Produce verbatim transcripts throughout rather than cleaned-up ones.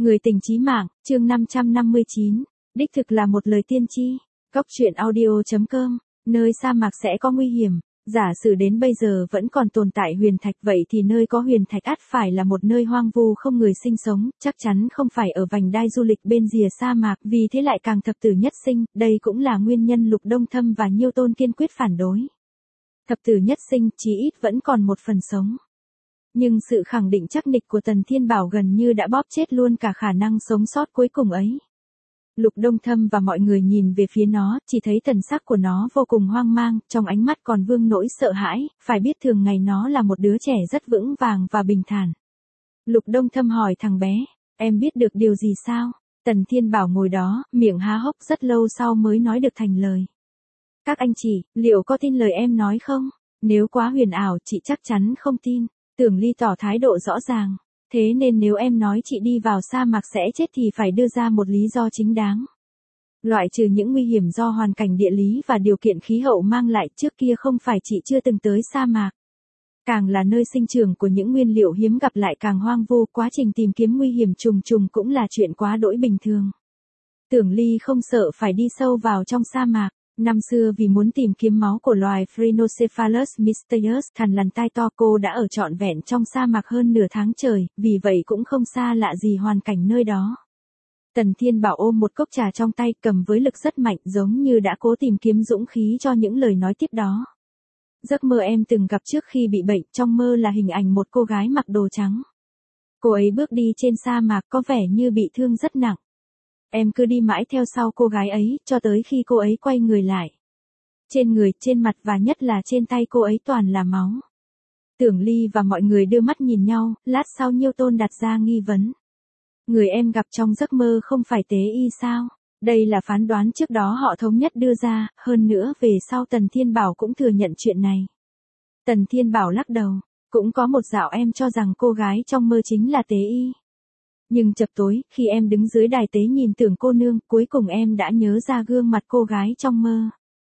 Người tình chí mạng, chương năm trăm năm mươi chín. Đích thực là một lời tiên tri. Góc truyện audio chấm com. Nơi sa mạc sẽ có nguy hiểm. Giả sử đến bây giờ vẫn còn tồn tại huyền thạch, vậy thì nơi có huyền thạch ắt phải là một nơi hoang vu không người sinh sống, chắc chắn không phải ở vành đai du lịch bên rìa sa mạc, vì thế lại càng thập tử nhất sinh. Đây cũng là nguyên nhân Lục Đông Thâm và Nhiêu Tôn kiên quyết phản đối. Thập tử nhất sinh, chí ít vẫn còn một phần sống. Nhưng sự khẳng định chắc nịch của Tần Thiên Bảo gần như đã bóp chết luôn cả khả năng sống sót cuối cùng ấy. Lục Đông Thâm và mọi người nhìn về phía nó, chỉ thấy thần sắc của nó vô cùng hoang mang, trong ánh mắt còn vương nỗi sợ hãi, phải biết thường ngày nó là một đứa trẻ rất vững vàng và bình thản. Lục Đông Thâm hỏi thằng bé, em biết được điều gì sao? Tần Thiên Bảo ngồi đó, miệng há hốc rất lâu sau mới nói được thành lời. Các anh chị, liệu có tin lời em nói không? Nếu quá huyền ảo, chị chắc chắn không tin. Tưởng Ly tỏ thái độ rõ ràng. Thế nên nếu em nói chị đi vào sa mạc sẽ chết thì phải đưa ra một lý do chính đáng. Loại trừ những nguy hiểm do hoàn cảnh địa lý và điều kiện khí hậu mang lại, trước kia không phải chị chưa từng tới sa mạc. Càng là nơi sinh trưởng của những nguyên liệu hiếm gặp lại càng hoang vu, quá trình tìm kiếm nguy hiểm trùng trùng cũng là chuyện quá đỗi bình thường. Tưởng Ly không sợ phải đi sâu vào trong sa mạc. Năm xưa vì muốn tìm kiếm máu của loài Phrynocephalus mysterious, thằn lằn tai to, cô đã ở trọn vẹn trong sa mạc hơn nửa tháng trời, vì vậy cũng không xa lạ gì hoàn cảnh nơi đó. Tần Thiên Bảo ôm một cốc trà trong tay, cầm với lực rất mạnh, giống như đã cố tìm kiếm dũng khí cho những lời nói tiếp đó. Giấc mơ em từng gặp trước khi bị bệnh, trong mơ là hình ảnh một cô gái mặc đồ trắng. Cô ấy bước đi trên sa mạc có vẻ như bị thương rất nặng. Em cứ đi mãi theo sau cô gái ấy, cho tới khi cô ấy quay người lại. Trên người, trên mặt và nhất là trên tay cô ấy toàn là máu. Tưởng Ly và mọi người đưa mắt nhìn nhau, lát sau Nhiêu Tôn đặt ra nghi vấn. Người em gặp trong giấc mơ không phải Tế Y sao? Đây là phán đoán trước đó họ thống nhất đưa ra, hơn nữa về sau Tần Thiên Bảo cũng thừa nhận chuyện này. Tần Thiên Bảo lắc đầu, cũng có một dạo em cho rằng cô gái trong mơ chính là Tế Y. Nhưng chập tối, khi em đứng dưới đài tế nhìn Tưởng cô nương, cuối cùng em đã nhớ ra gương mặt cô gái trong mơ.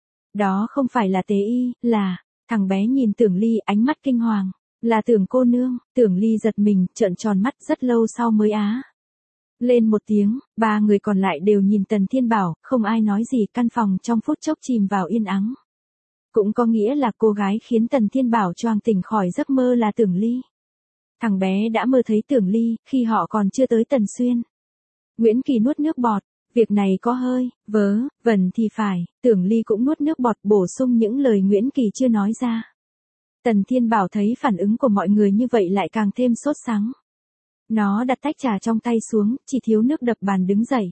Đó không phải là Tế Y, là... Thằng bé nhìn Tưởng Ly, ánh mắt kinh hoàng. Là Tưởng cô nương. Tưởng Ly giật mình, trợn tròn mắt, rất lâu sau mới á lên một tiếng. Ba người còn lại đều nhìn Tần Thiên Bảo, không ai nói gì, căn phòng trong phút chốc chìm vào yên ắng. Cũng có nghĩa là cô gái khiến Tần Thiên Bảo choàng tỉnh khỏi giấc mơ là Tưởng Ly. Thằng bé đã mơ thấy Tưởng Ly, khi họ còn chưa tới Tần Xuyên. Nguyễn Kỳ nuốt nước bọt, việc này có hơi, vớ, vẩn thì phải, Tưởng Ly cũng nuốt nước bọt bổ sung những lời Nguyễn Kỳ chưa nói ra. Tần Thiên Bảo thấy phản ứng của mọi người như vậy lại càng thêm sốt sắng. Nó đặt tách trà trong tay xuống, chỉ thiếu nước đập bàn đứng dậy.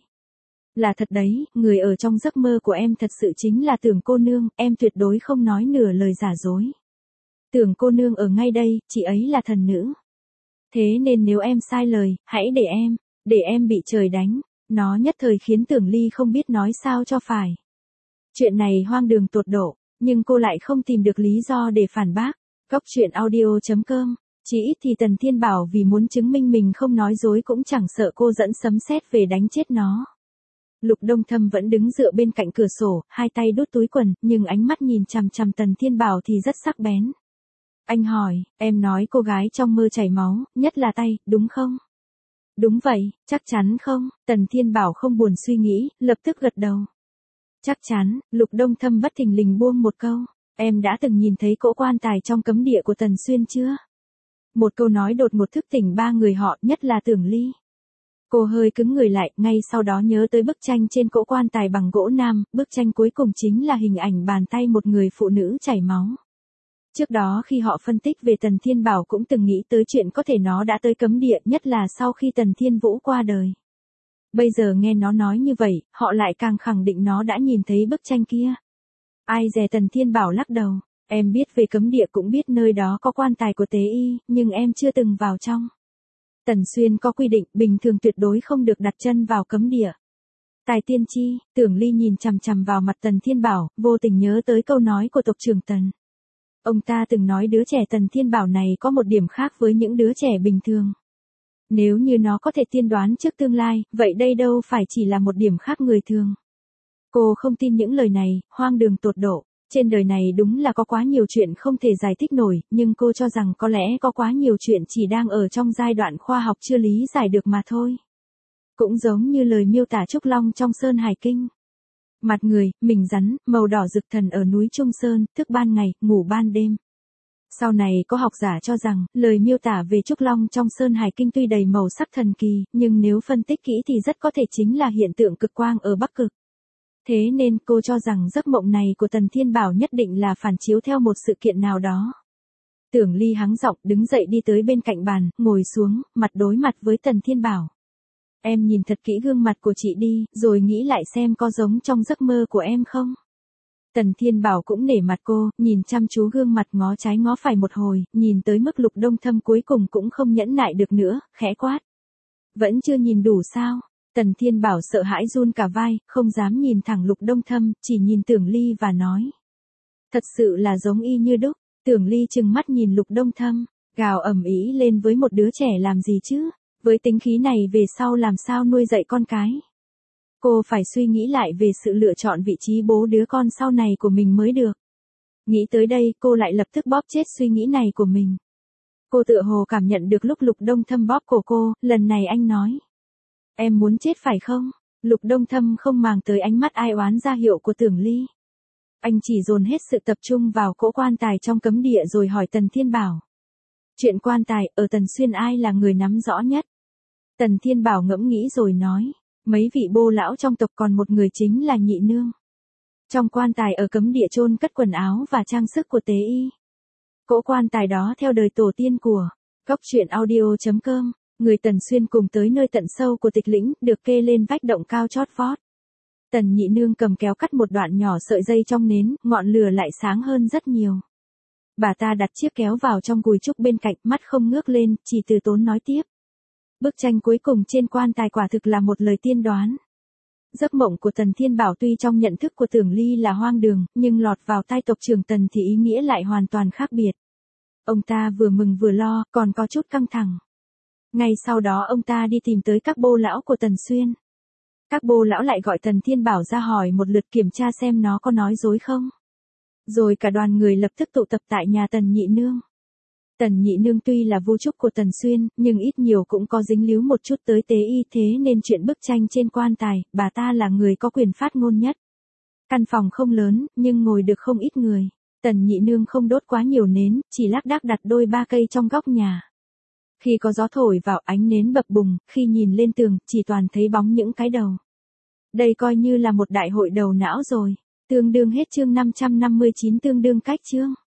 Là thật đấy, người ở trong giấc mơ của em thật sự chính là Tưởng cô nương, em tuyệt đối không nói nửa lời giả dối. Tưởng cô nương ở ngay đây, chị ấy là thần nữ. Thế nên nếu em sai lời, hãy để em, để em bị trời đánh. Nó nhất thời khiến Tưởng Ly không biết nói sao cho phải. Chuyện này hoang đường tột độ, nhưng cô lại không tìm được lý do để phản bác. Góc truyện audio chấm com. Chỉ ít thì Tần Thiên Bảo vì muốn chứng minh mình không nói dối cũng chẳng sợ cô dẫn sấm sét về đánh chết nó. Lục Đông Thâm vẫn đứng dựa bên cạnh cửa sổ, hai tay đút túi quần, nhưng ánh mắt nhìn chằm chằm Tần Thiên Bảo thì rất sắc bén. Anh hỏi, em nói cô gái trong mơ chảy máu, nhất là tay, đúng không? Đúng vậy, chắc chắn không? Tần Thiên Bảo không buồn suy nghĩ, lập tức gật đầu. Chắc chắn. Lục Đông Thâm bất thình lình buông một câu. Em đã từng nhìn thấy cỗ quan tài trong cấm địa của Tần Xuyên chưa? Một câu nói đột ngột thức tỉnh ba người họ, nhất là Tưởng Ly. Cô hơi cứng người lại, ngay sau đó nhớ tới bức tranh trên cỗ quan tài bằng gỗ nam, bức tranh cuối cùng chính là hình ảnh bàn tay một người phụ nữ chảy máu. Trước đó khi họ phân tích về Tần Thiên Bảo cũng từng nghĩ tới chuyện có thể nó đã tới cấm địa, nhất là sau khi Tần Thiên Vũ qua đời. Bây giờ nghe nó nói như vậy, họ lại càng khẳng định nó đã nhìn thấy bức tranh kia. Ai dè Tần Thiên Bảo lắc đầu, em biết về cấm địa cũng biết nơi đó có quan tài của Tế Y, nhưng em chưa từng vào trong. Tần Xuyên có quy định bình thường tuyệt đối không được đặt chân vào cấm địa. Tài tiên tri, Tưởng Ly nhìn chằm chằm vào mặt Tần Thiên Bảo, vô tình nhớ tới câu nói của tộc trưởng Tần. Ông ta từng nói đứa trẻ Tần Thiên Bảo này có một điểm khác với những đứa trẻ bình thường. Nếu như nó có thể tiên đoán trước tương lai, vậy đây đâu phải chỉ là một điểm khác người thường. Cô không tin những lời này, hoang đường tột độ. Trên đời này đúng là có quá nhiều chuyện không thể giải thích nổi, nhưng cô cho rằng có lẽ có quá nhiều chuyện chỉ đang ở trong giai đoạn khoa học chưa lý giải được mà thôi. Cũng giống như lời miêu tả Trúc Long trong Sơn Hải Kinh. Mặt người, mình rắn, màu đỏ rực thần ở núi Trung Sơn, thức ban ngày, ngủ ban đêm. Sau này có học giả cho rằng, lời miêu tả về Trúc Long trong Sơn Hải Kinh tuy đầy màu sắc thần kỳ, nhưng nếu phân tích kỹ thì rất có thể chính là hiện tượng cực quang ở Bắc Cực. Thế nên cô cho rằng giấc mộng này của Tần Thiên Bảo nhất định là phản chiếu theo một sự kiện nào đó. Tưởng Ly hắng giọng đứng dậy đi tới bên cạnh bàn, ngồi xuống, mặt đối mặt với Tần Thiên Bảo. Em nhìn thật kỹ gương mặt của chị đi, rồi nghĩ lại xem có giống trong giấc mơ của em không? Tần Thiên Bảo cũng nể mặt cô, nhìn chăm chú gương mặt ngó trái ngó phải một hồi, nhìn tới mức Lục Đông Thâm cuối cùng cũng không nhẫn nại được nữa, khẽ quát. Vẫn chưa nhìn đủ sao? Tần Thiên Bảo sợ hãi run cả vai, không dám nhìn thẳng Lục Đông Thâm, chỉ nhìn Tưởng Ly và nói. Thật sự là giống y như đúc. Tưởng Ly trừng mắt nhìn Lục Đông Thâm, gào ầm ĩ lên với một đứa trẻ làm gì chứ? Với tính khí này về sau làm sao nuôi dạy con cái? Cô phải suy nghĩ lại về sự lựa chọn vị trí bố đứa con sau này của mình mới được. Nghĩ tới đây cô lại lập tức bóp chết suy nghĩ này của mình. Cô tựa hồ cảm nhận được lúc Lục Đông Thâm bóp cổ cô, lần này anh nói. Em muốn chết phải không? Lục Đông Thâm không màng tới ánh mắt ai oán ra hiệu của Tưởng Ly. Anh chỉ dồn hết sự tập trung vào cỗ quan tài trong cấm địa rồi hỏi Tần Thiên Bảo. Chuyện quan tài, ở Tần Xuyên ai là người nắm rõ nhất? Tần Thiên Bảo ngẫm nghĩ rồi nói. Mấy vị bô lão trong tộc còn một người chính là Nhị Nương. Trong quan tài ở cấm địa chôn cất quần áo và trang sức của tế y. Cỗ quan tài đó theo đời tổ tiên của Cóc Truyện Audio chấm com, người Tần Xuyên cùng tới nơi tận sâu của Tịch Lĩnh, được kê lên vách động cao chót vót. Tần Nhị Nương cầm kéo cắt một đoạn nhỏ sợi dây trong nến, ngọn lửa lại sáng hơn rất nhiều. Bà ta đặt chiếc kéo vào trong gùi trúc bên cạnh, mắt không ngước lên, chỉ từ tốn nói tiếp. Bức tranh cuối cùng trên quan tài quả thực là một lời tiên đoán. Giấc mộng của Tần Thiên Bảo tuy trong nhận thức của Tưởng Ly là hoang đường, nhưng lọt vào tai tộc trưởng Tần thì ý nghĩa lại hoàn toàn khác biệt. Ông ta vừa mừng vừa lo, còn có chút căng thẳng. Ngay sau đó ông ta đi tìm tới các bô lão của Tần Xuyên. Các bô lão lại gọi Tần Thiên Bảo ra hỏi một lượt kiểm tra xem nó có nói dối không. Rồi cả đoàn người lập tức tụ tập tại nhà Tần Nhị Nương. Tần Nhị Nương tuy là vu trúc của Tần Xuyên, nhưng ít nhiều cũng có dính líu một chút tới tế y, thế nên chuyện bức tranh trên quan tài, bà ta là người có quyền phát ngôn nhất. Căn phòng không lớn, nhưng ngồi được không ít người. Tần Nhị Nương không đốt quá nhiều nến, chỉ lác đác đặt đôi ba cây trong góc nhà. Khi có gió thổi vào, ánh nến bập bùng, khi nhìn lên tường, chỉ toàn thấy bóng những cái đầu. Đây coi như là một đại hội đầu não rồi. Tương đương hết chương năm trăm năm mươi chín, tương đương cách chương.